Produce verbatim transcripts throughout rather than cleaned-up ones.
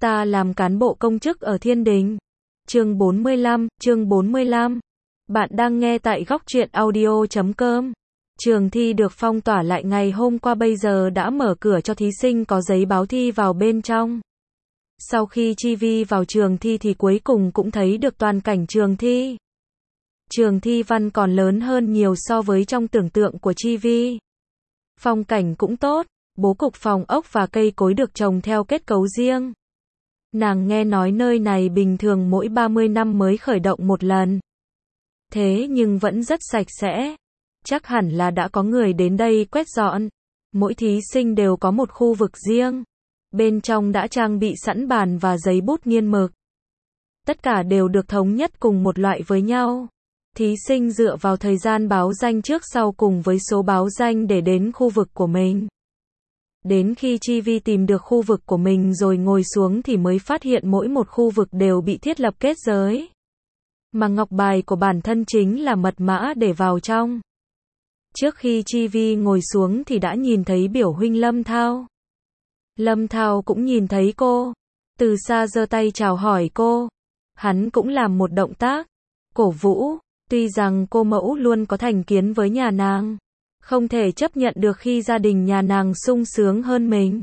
Ta làm cán bộ công chức ở Thiên Đình. Chương bốn mươi lăm, chương bốn mươi lăm. Bạn đang nghe tại góc truyện audio chấm com. Trường thi được phong tỏa lại ngày hôm qua bây giờ đã mở cửa cho thí sinh có giấy báo thi vào bên trong. Sau khi Chi Vi vào trường thi thì cuối cùng cũng thấy được toàn cảnh trường thi. Trường thi văn còn lớn hơn nhiều so với trong tưởng tượng của Chi Vi. Phong cảnh cũng tốt, bố cục phòng ốc và cây cối được trồng theo kết cấu riêng. Nàng nghe nói nơi này bình thường mỗi ba mươi năm mới khởi động một lần. Thế nhưng vẫn rất sạch sẽ. Chắc hẳn là đã có người đến đây quét dọn. Mỗi thí sinh đều có một khu vực riêng. Bên trong đã trang bị sẵn bàn và giấy bút nghiên mực. Tất cả đều được thống nhất cùng một loại với nhau. Thí sinh dựa vào thời gian báo danh trước sau cùng với số báo danh để đến khu vực của mình. Đến khi Chi Vi tìm được khu vực của mình rồi ngồi xuống thì mới phát hiện mỗi một khu vực đều bị thiết lập kết giới. Mà ngọc bài của bản thân chính là mật mã để vào trong. Trước khi Chi Vi ngồi xuống thì đã nhìn thấy biểu huynh Lâm Thao. Lâm Thao cũng nhìn thấy cô. Từ xa giơ tay chào hỏi cô. Hắn cũng làm một động tác cổ vũ. Tuy rằng cô mẫu luôn có thành kiến với nhà nàng. Không thể chấp nhận được khi gia đình nhà nàng sung sướng hơn mình.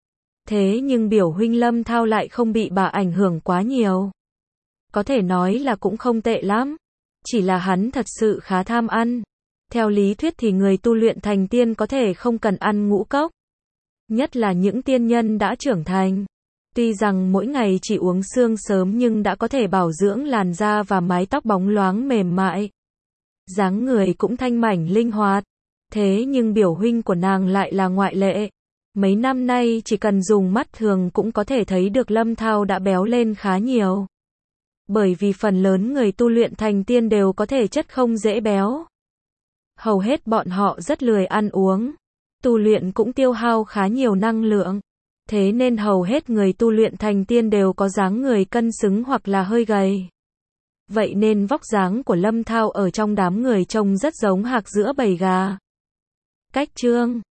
Thế nhưng biểu huynh Lâm Thao lại không bị bà ảnh hưởng quá nhiều. Có thể nói là cũng không tệ lắm. Chỉ là hắn thật sự khá tham ăn. Theo lý thuyết thì người tu luyện thành tiên có thể không cần ăn ngũ cốc. Nhất là những tiên nhân đã trưởng thành. Tuy rằng mỗi ngày chỉ uống sương sớm nhưng đã có thể bảo dưỡng làn da và mái tóc bóng loáng mềm mại. Dáng người cũng thanh mảnh linh hoạt. Thế nhưng biểu huynh của nàng lại là ngoại lệ. Mấy năm nay chỉ cần dùng mắt thường cũng có thể thấy được Lâm Thao đã béo lên khá nhiều. Bởi vì phần lớn người tu luyện thành tiên đều có thể chất không dễ béo. Hầu hết bọn họ rất lười ăn uống. Tu luyện cũng tiêu hao khá nhiều năng lượng. Thế nên hầu hết người tu luyện thành tiên đều có dáng người cân xứng hoặc là hơi gầy. Vậy nên vóc dáng của Lâm Thao ở trong đám người trông rất giống hạc giữa bầy gà. Cách chương